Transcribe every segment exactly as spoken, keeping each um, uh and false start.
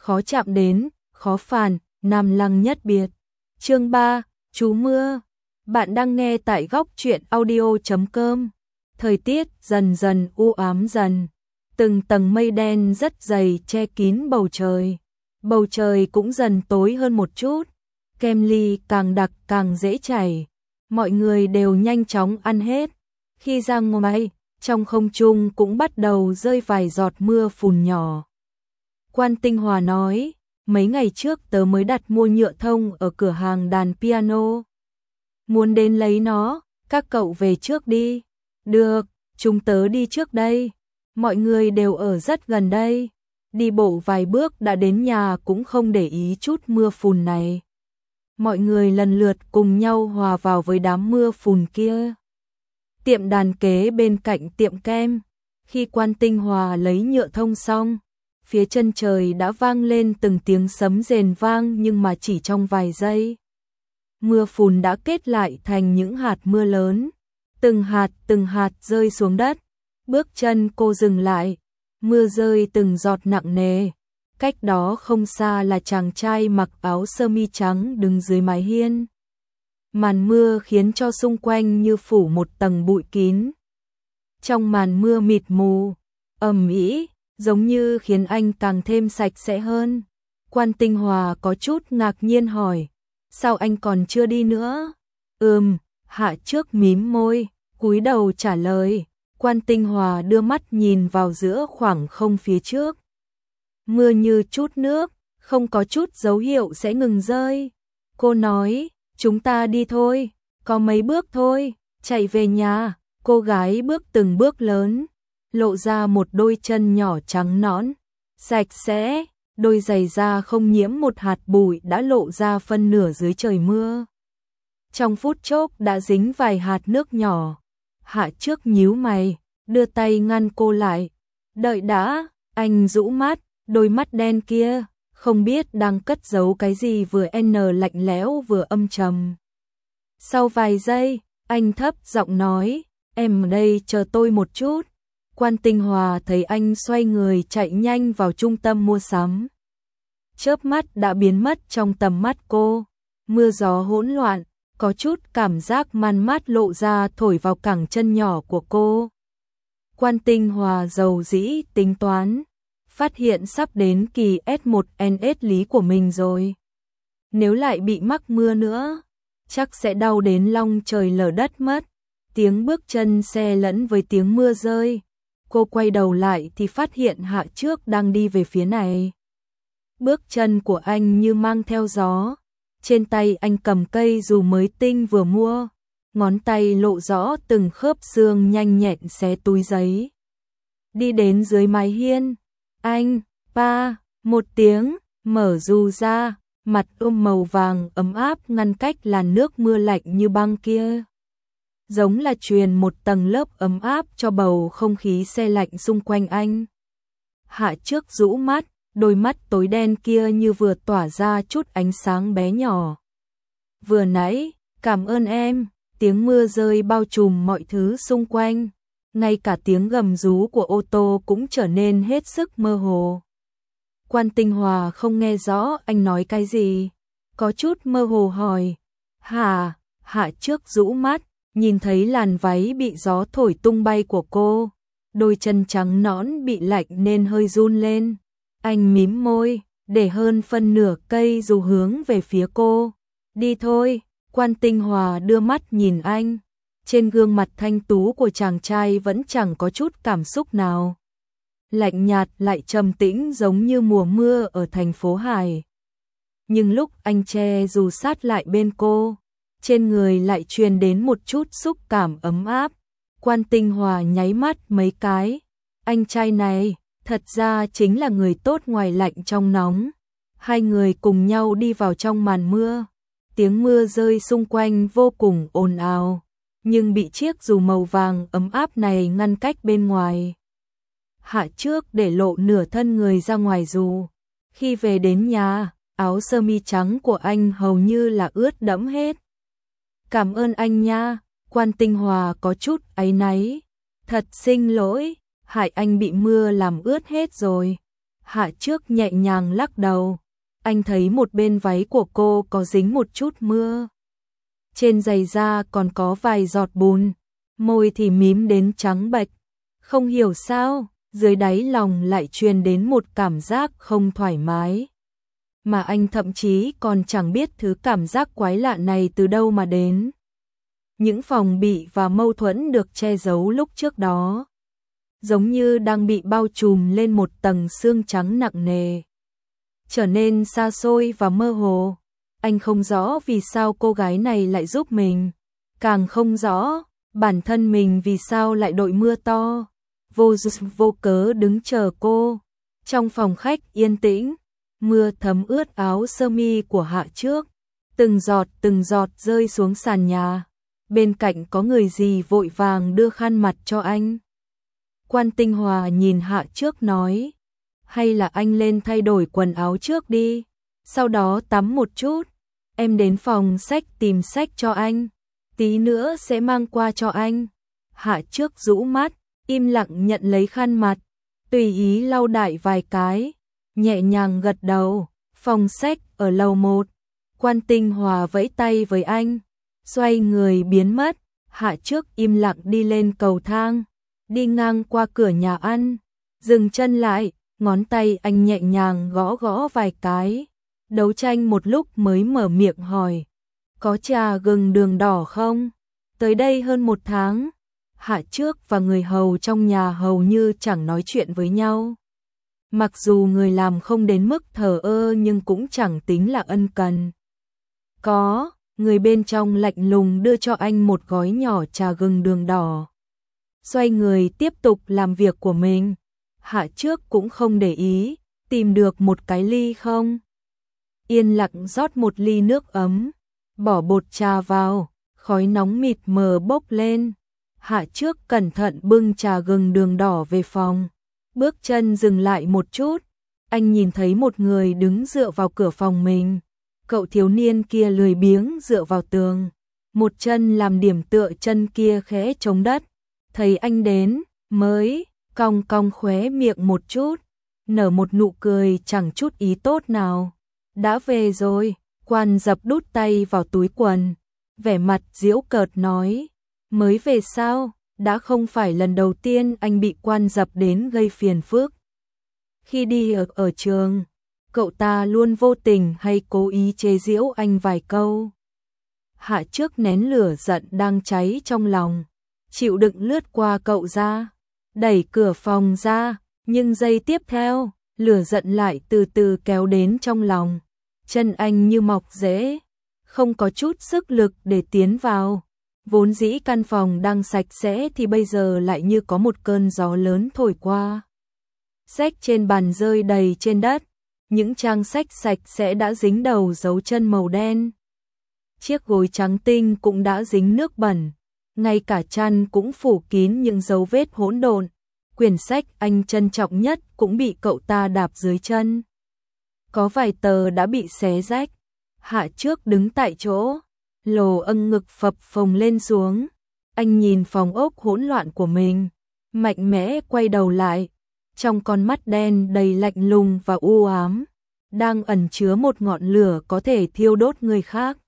khó chạm đến, khó phản, Nam Lăng nhất biệt. Chương ba, Chú mưa. Bạn đang nghe tại góc truyện audio chấm com. Thời tiết dần dần u ám dần, từng tầng mây đen rất dày che kín bầu trời. Bầu trời cũng dần tối hơn một chút, kem ly càng đặc càng dễ chảy. Mọi người đều nhanh chóng ăn hết. Khi ra ngoài, trong không trung cũng bắt đầu rơi vài giọt mưa phùn nhỏ. Quan Tinh Hòa nói, mấy ngày trước tớ mới đặt mua nhựa thông ở cửa hàng đàn piano. Muốn đến lấy nó, các cậu về trước đi. Được, chúng tớ đi trước đây. Mọi người đều ở rất gần đây. Đi bộ vài bước đã đến nhà cũng không để ý chút mưa phùn này. Mọi người lần lượt cùng nhau hòa vào với đám mưa phùn kia. Tiệm đàn kế bên cạnh tiệm kem. Khi Quan Tinh Hòa lấy nhựa thông xong, phía chân trời đã vang lên từng tiếng sấm rền vang, nhưng mà chỉ trong vài giây. Mưa phùn đã kết lại thành những hạt mưa lớn. Từng hạt từng hạt rơi xuống đất. Bước chân cô dừng lại. Mưa rơi từng giọt nặng nề. Cách đó không xa là chàng trai mặc áo sơ mi trắng đứng dưới mái hiên. Màn mưa khiến cho xung quanh như phủ một tầng bụi kín. Trong màn mưa mịt mù, ầm ĩ, giống như khiến anh càng thêm sạch sẽ hơn. Quan Tinh Hòa có chút ngạc nhiên hỏi, sao anh còn chưa đi nữa? Ừm, Hạ Trước mím môi, cúi đầu trả lời. Quan Tinh Hòa đưa mắt nhìn vào giữa khoảng không phía trước. Mưa như chút nước, không có chút dấu hiệu sẽ ngừng rơi. Cô nói, chúng ta đi thôi, có mấy bước thôi, chạy về nhà. Cô gái bước từng bước lớn, lộ ra một đôi chân nhỏ trắng nõn, sạch sẽ, đôi giày da không nhiễm một hạt bụi đã lộ ra phân nửa dưới trời mưa. Trong phút chốc đã dính vài hạt nước nhỏ. Hạ Trước nhíu mày, đưa tay ngăn cô lại. Đợi đã, anh rũ mắt, đôi mắt đen kia, không biết đang cất giấu cái gì, vừa n lạnh lẽo vừa âm trầm. Sau vài giây, anh thấp giọng nói, em ở đây chờ tôi một chút. Quan Tinh Hòa thấy anh xoay người chạy nhanh vào trung tâm mua sắm. Chớp mắt đã biến mất trong tầm mắt cô. Mưa gió hỗn loạn, có chút cảm giác man mát lộ ra thổi vào cẳng chân nhỏ của cô. Quan Tinh Hòa dầu dĩ tính toán, phát hiện sắp đến kỳ S một N S lý của mình rồi. Nếu lại bị mắc mưa nữa, chắc sẽ đau đến long trời lở đất mất. Tiếng bước chân xe lẫn với tiếng mưa rơi. Cô quay đầu lại thì phát hiện Hạ Trước đang đi về phía này. Bước chân của anh như mang theo gió. Trên tay anh cầm cây dù mới tinh vừa mua. Ngón tay lộ rõ từng khớp xương nhanh nhẹn xé túi giấy. Đi đến dưới mái hiên. Anh, pa, một tiếng, mở dù ra. Mặt ươm màu vàng ấm áp ngăn cách làn nước mưa lạnh như băng kia. Giống là truyền một tầng lớp ấm áp cho bầu không khí se lạnh xung quanh anh. Hạ Trước rũ mắt, đôi mắt tối đen kia như vừa tỏa ra chút ánh sáng bé nhỏ. Vừa nãy, cảm ơn em, tiếng mưa rơi bao trùm mọi thứ xung quanh. Ngay cả tiếng gầm rú của ô tô cũng trở nên hết sức mơ hồ. Quan Tinh Hòa không nghe rõ anh nói cái gì, có chút mơ hồ hỏi. Hả? Hạ Trước rũ mắt, nhìn thấy làn váy bị gió thổi tung bay của cô, đôi chân trắng nõn bị lạnh nên hơi run lên. Anh mím môi, để hơn phân nửa cây dù hướng về phía cô. Đi thôi. Quan Tinh Hòa đưa mắt nhìn anh. Trên gương mặt thanh tú của chàng trai vẫn chẳng có chút cảm xúc nào. Lạnh nhạt lại trầm tĩnh giống như mùa mưa ở thành phố Hải. Nhưng lúc anh che dù sát lại bên cô, trên người lại truyền đến một chút xúc cảm ấm áp. Quan Tinh Hòa nháy mắt mấy cái. Anh trai này, thật ra chính là người tốt ngoài lạnh trong nóng. Hai người cùng nhau đi vào trong màn mưa. Tiếng mưa rơi xung quanh vô cùng ồn ào, nhưng bị chiếc dù màu vàng ấm áp này ngăn cách bên ngoài. Hạ Trước để lộ nửa thân người ra ngoài dù. Khi về đến nhà, áo sơ mi trắng của anh hầu như là ướt đẫm hết. Cảm ơn anh nha. Quan Tinh Hòa có chút áy náy. Thật xin lỗi, hại anh bị mưa làm ướt hết rồi. Hạ Trước nhẹ nhàng lắc đầu. Anh thấy một bên váy của cô có dính một chút mưa. Trên giày da còn có vài giọt bùn, môi thì mím đến trắng bệch. Không hiểu sao, dưới đáy lòng lại truyền đến một cảm giác không thoải mái. Mà anh thậm chí còn chẳng biết thứ cảm giác quái lạ này từ đâu mà đến. Những phòng bị và mâu thuẫn được che giấu lúc trước đó, giống như đang bị bao trùm lên một tầng sương trắng nặng nề, trở nên xa xôi và mơ hồ. Anh không rõ vì sao cô gái này lại giúp mình, càng không rõ bản thân mình vì sao lại đội mưa to, vô duyên vô cớ đứng chờ cô. Trong phòng khách yên tĩnh, mưa thấm ướt áo sơ mi của Hạ Trước, từng giọt từng giọt rơi xuống sàn nhà. Bên cạnh có người gì vội vàng đưa khăn mặt cho anh. Quan Tinh Hòa nhìn Hạ Trước nói, hay là anh lên thay đổi quần áo trước đi, sau đó tắm một chút, em đến phòng sách tìm sách cho anh, tí nữa sẽ mang qua cho anh. Hạ Trước rũ mắt, im lặng nhận lấy khăn mặt, tùy ý lau đại vài cái, nhẹ nhàng gật đầu. Phòng sách ở lầu một. Quan Tinh Hòa vẫy tay với anh, xoay người biến mất. Hạ Trước im lặng đi lên cầu thang, đi ngang qua cửa nhà ăn, dừng chân lại, ngón tay anh nhẹ nhàng gõ gõ vài cái, đấu tranh một lúc mới mở miệng hỏi, có trà gừng đường đỏ không? Tới đây hơn một tháng, Hạ Trước và người hầu trong nhà hầu như chẳng nói chuyện với nhau. Mặc dù người làm không đến mức thờ ơ nhưng cũng chẳng tính là ân cần. Có, người bên trong lạnh lùng đưa cho anh một gói nhỏ trà gừng đường đỏ. Xoay người tiếp tục làm việc của mình. Hạ Trước cũng không để ý, tìm được một cái ly không. Yên lặng rót một ly nước ấm, bỏ bột trà vào, khói nóng mịt mờ bốc lên. Hạ Trước cẩn thận bưng trà gừng đường đỏ về phòng. Bước chân dừng lại một chút, anh nhìn thấy một người đứng dựa vào cửa phòng mình. Cậu thiếu niên kia lười biếng dựa vào tường, một chân làm điểm tựa, chân kia khẽ chống đất. Thấy anh đến, mới cong cong khóe miệng một chút, nở một nụ cười chẳng chút ý tốt nào. Đã về rồi. Quan Dập đút tay vào túi quần, vẻ mặt giễu cợt nói, mới về sao? Đã không phải lần đầu tiên anh bị Quan Dập đến gây phiền phức. Khi đi ở, ở trường, cậu ta luôn vô tình hay cố ý chế giễu anh vài câu. Hạ Trước nén lửa giận đang cháy trong lòng, chịu đựng lướt qua cậu ra, đẩy cửa phòng ra, nhưng giây tiếp theo, lửa giận lại từ từ kéo đến trong lòng. Chân anh như mọc rễ, không có chút sức lực để tiến vào. Vốn dĩ căn phòng đang sạch sẽ thì bây giờ lại như có một cơn gió lớn thổi qua. Sách trên bàn rơi đầy trên đất, những trang sách sạch sẽ đã dính đầu dấu chân màu đen. Chiếc gối trắng tinh cũng đã dính nước bẩn, ngay cả chăn cũng phủ kín những dấu vết hỗn độn. Quyển sách anh trân trọng nhất cũng bị cậu ta đạp dưới chân. Có vài tờ đã bị xé rách. Hạ Trước đứng tại chỗ, lồ âng ngực phập phồng lên xuống. Anh nhìn phòng ốc hỗn loạn của mình, mạnh mẽ quay đầu lại. Trong con mắt đen đầy lạnh lùng và u ám, đang ẩn chứa một ngọn lửa có thể thiêu đốt người khác.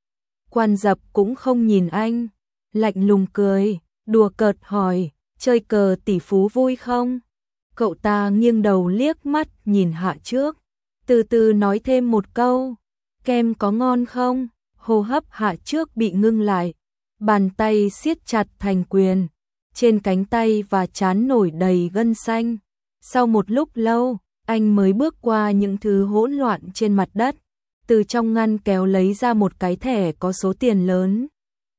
Quan Dập cũng không nhìn anh, lạnh lùng cười, đùa cợt hỏi, chơi cờ tỷ phú vui không? Cậu ta nghiêng đầu liếc mắt nhìn Hạ Trước, từ từ nói thêm một câu, kem có ngon không? Hô hấp Hạ Trước bị ngưng lại, bàn tay siết chặt thành quyền, trên cánh tay và trán nổi đầy gân xanh. Sau một lúc lâu, anh mới bước qua những thứ hỗn loạn trên mặt đất, từ trong ngăn kéo lấy ra một cái thẻ có số tiền lớn.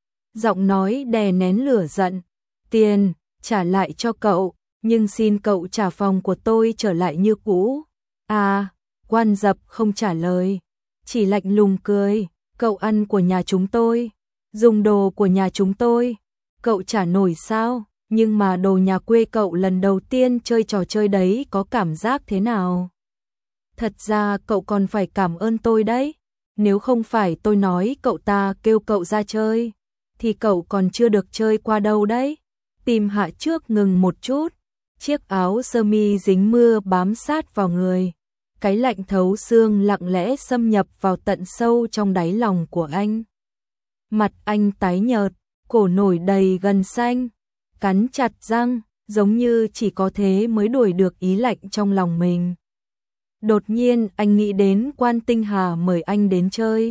Giọng nói đè nén lửa giận, tiền, trả lại cho cậu, nhưng xin cậu trả phòng của tôi trở lại như cũ. À, Quan Dập không trả lời, chỉ lạnh lùng cười, cậu ăn của nhà chúng tôi, dùng đồ của nhà chúng tôi, cậu trả nổi sao? Nhưng mà đồ nhà quê cậu lần đầu tiên chơi trò chơi đấy có cảm giác thế nào? Thật ra cậu còn phải cảm ơn tôi đấy. Nếu không phải tôi nói cậu ta kêu cậu ra chơi, thì cậu còn chưa được chơi qua đâu đấy. Tim Hạ Trước ngừng một chút, chiếc áo sơ mi dính mưa bám sát vào người. Cái lạnh thấu xương lặng lẽ xâm nhập vào tận sâu trong đáy lòng của anh. Mặt anh tái nhợt, cổ nổi đầy gân xanh, cắn chặt răng, giống như chỉ có thế mới đuổi được ý lạnh trong lòng mình. Đột nhiên anh nghĩ đến Quan Tinh Hà mời anh đến chơi.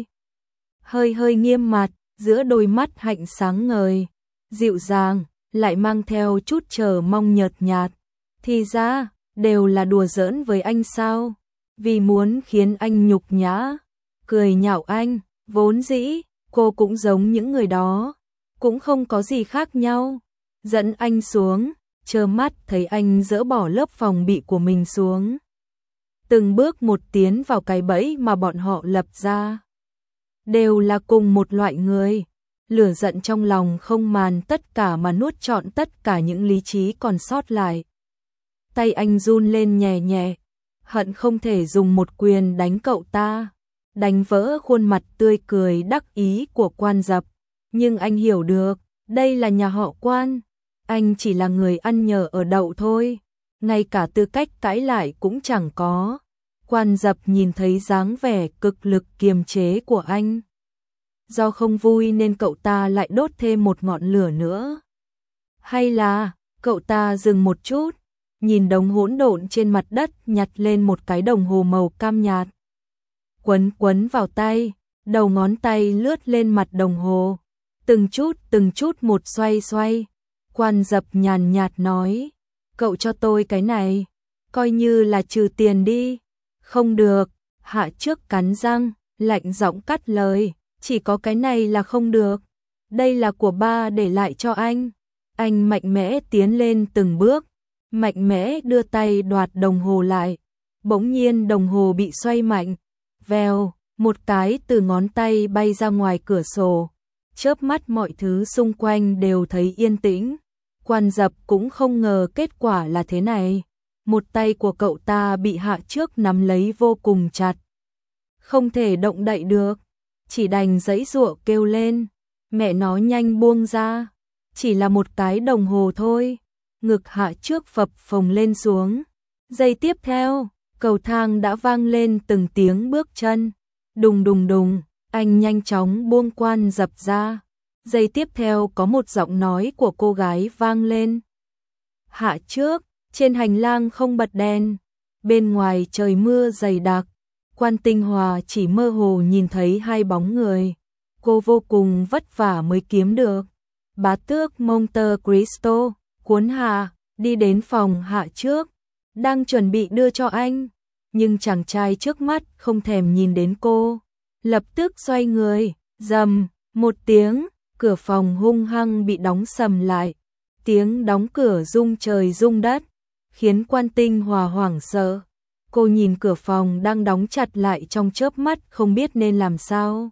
Hơi hơi nghiêm mặt, giữa đôi mắt hạnh sáng ngời, dịu dàng, lại mang theo chút chờ mong nhợt nhạt. Thì ra, đều là đùa giỡn với anh sao? Vì muốn khiến anh nhục nhã, cười nhạo anh, vốn dĩ, cô cũng giống những người đó, cũng không có gì khác nhau. Dẫn anh xuống, trơ mắt thấy anh dỡ bỏ lớp phòng bị của mình xuống. Từng bước một tiến vào cái bẫy mà bọn họ lập ra. Đều là cùng một loại người. Lửa giận trong lòng không màn tất cả mà nuốt trọn tất cả những lý trí còn sót lại. Tay anh run lên nhẹ nhẹ, hận không thể dùng một quyền đánh cậu ta, đánh vỡ khuôn mặt tươi cười đắc ý của Quan Dập. Nhưng anh hiểu được, đây là nhà họ Quan, anh chỉ là người ăn nhờ ở đậu thôi, ngay cả tư cách cãi lại cũng chẳng có. Quan Dập nhìn thấy dáng vẻ cực lực kiềm chế của anh. Do không vui nên cậu ta lại đốt thêm một ngọn lửa nữa. Hay là, cậu ta dừng một chút, nhìn đống hỗn độn trên mặt đất, nhặt lên một cái đồng hồ màu cam nhạt. Quấn quấn vào tay, đầu ngón tay lướt lên mặt đồng hồ, từng chút từng chút một xoay xoay. Quan Dập nhàn nhạt nói, cậu cho tôi cái này, coi như là trừ tiền đi. Không được, Hạ Trước cắn răng, lạnh giọng cắt lời, chỉ có cái này là không được. Đây là của ba để lại cho anh. Anh mạnh mẽ tiến lên từng bước, mạnh mẽ đưa tay đoạt đồng hồ lại. Bỗng nhiên đồng hồ bị xoay mạnh, vèo, một cái từ ngón tay bay ra ngoài cửa sổ. Chớp mắt mọi thứ xung quanh đều thấy yên tĩnh. Quan Dập cũng không ngờ kết quả là thế này. Một tay của cậu ta bị Hạ Trước nắm lấy vô cùng chặt, không thể động đậy được, chỉ đành giãy giụa kêu lên, mẹ nó nhanh buông ra, chỉ là một cái đồng hồ thôi. Ngực Hạ Trước phập phồng lên xuống. Giây tiếp theo, cầu thang đã vang lên từng tiếng bước chân, đùng đùng đùng, anh nhanh chóng buông Quan Dập ra. Giây tiếp theo có một giọng nói của cô gái vang lên. Hạ Trước, trên hành lang không bật đèn, bên ngoài trời mưa dày đặc, Quan Tinh Hòa chỉ mơ hồ nhìn thấy hai bóng người, cô vô cùng vất vả mới kiếm được. Bá tước Monte Cristo, cuốn Hà, đi đến phòng Hạ Trước, đang chuẩn bị đưa cho anh, nhưng chàng trai trước mắt không thèm nhìn đến cô, lập tức xoay người, rầm, một tiếng, cửa phòng hung hăng bị đóng sầm lại, tiếng đóng cửa rung trời rung đất, khiến Quan Tinh Hòa hoảng sợ. Cô nhìn cửa phòng đang đóng chặt lại trong chớp mắt không biết nên làm sao.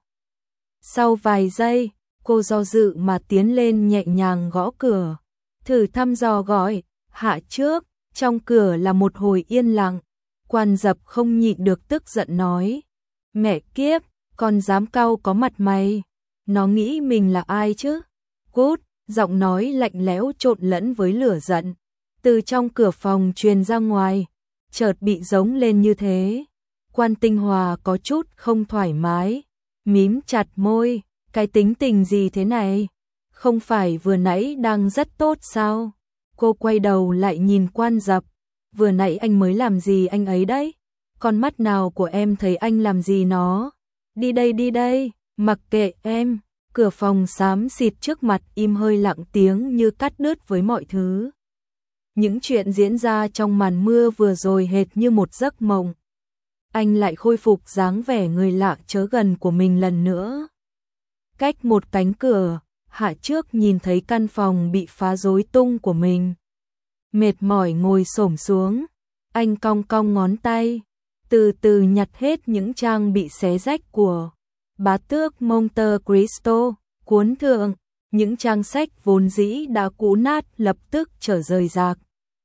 Sau vài giây, cô do dự mà tiến lên nhẹ nhàng gõ cửa, thử thăm dò gọi, Hạ Trước. Trong cửa là một hồi yên lặng. Quan Dập không nhịn được tức giận nói, mẹ kiếp, con dám cau có mặt mày, nó nghĩ mình là ai chứ? Cút, giọng nói lạnh lẽo trộn lẫn với lửa giận, từ trong cửa phòng truyền ra ngoài, chợt bị giống lên như thế. Quan Tinh Hòa có chút không thoải mái, mím chặt môi, cái tính tình gì thế này? Không phải vừa nãy đang rất tốt sao? Cô quay đầu lại nhìn Quan Dập, vừa nãy anh mới làm gì anh ấy đấy? Con mắt nào của em thấy anh làm gì nó? Đi đây đi đây, mặc kệ em. Cửa phòng xám xịt trước mặt im hơi lặng tiếng như cắt đứt với mọi thứ. Những chuyện diễn ra trong màn mưa vừa rồi hệt như một giấc mộng. Anh lại khôi phục dáng vẻ người lạ chớ gần của mình lần nữa. Cách một cánh cửa, Hạ Trước nhìn thấy căn phòng bị phá rối tung của mình. Mệt mỏi ngồi xổm xuống, anh cong cong ngón tay, từ từ nhặt hết những trang bị xé rách của Bá tước Monte Cristo, cuốn thượng, những trang sách vốn dĩ đã cũ nát lập tức trở rời rạc.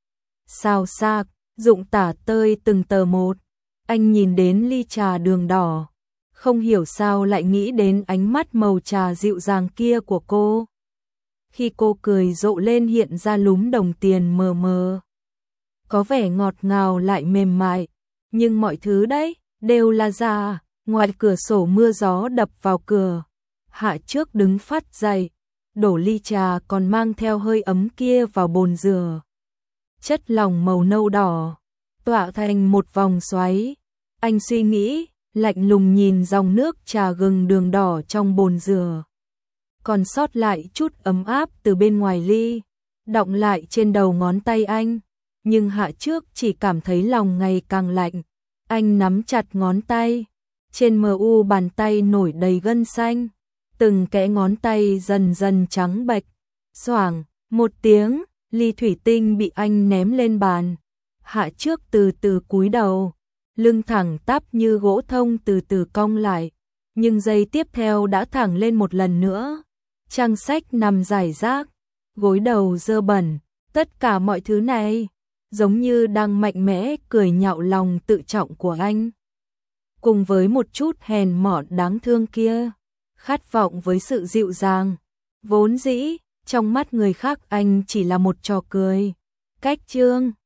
Xào xạc, rụng tả tơi từng tờ một, anh nhìn đến ly trà đường đỏ, không hiểu sao lại nghĩ đến ánh mắt màu trà dịu dàng kia của cô. Khi cô cười rộ lên hiện ra lúm đồng tiền mờ mờ. có vẻ ngọt ngào lại mềm mại, nhưng mọi thứ đấy đều là giả. Ngoài cửa sổ mưa gió đập vào cửa, Hạ Trước đứng phát dậy, đổ ly trà còn mang theo hơi ấm kia vào bồn rửa. Chất lỏng màu nâu đỏ tỏa thành một vòng xoáy. Anh suy nghĩ, lạnh lùng nhìn dòng nước trà gừng đường đỏ trong bồn rửa, còn sót lại chút ấm áp từ bên ngoài ly, đọng lại trên đầu ngón tay anh. Nhưng Hạ Trước chỉ cảm thấy lòng ngày càng lạnh. Anh nắm chặt ngón tay, trên mờ u bàn tay nổi đầy gân xanh, từng kẽ ngón tay dần dần trắng bệch. Xoảng một tiếng, ly thủy tinh bị anh ném lên bàn. Hạ Trước từ từ cúi đầu, lưng thẳng tắp như gỗ thông từ từ cong lại, nhưng giây tiếp theo đã thẳng lên một lần nữa. Trang sách nằm rải rác, gối đầu dơ bẩn, tất cả mọi thứ này giống như đang mạnh mẽ cười nhạo lòng tự trọng của anh. Cùng với một chút hèn mọn đáng thương kia, khát vọng với sự dịu dàng. Vốn dĩ, trong mắt người khác anh chỉ là một trò cười. Cách chương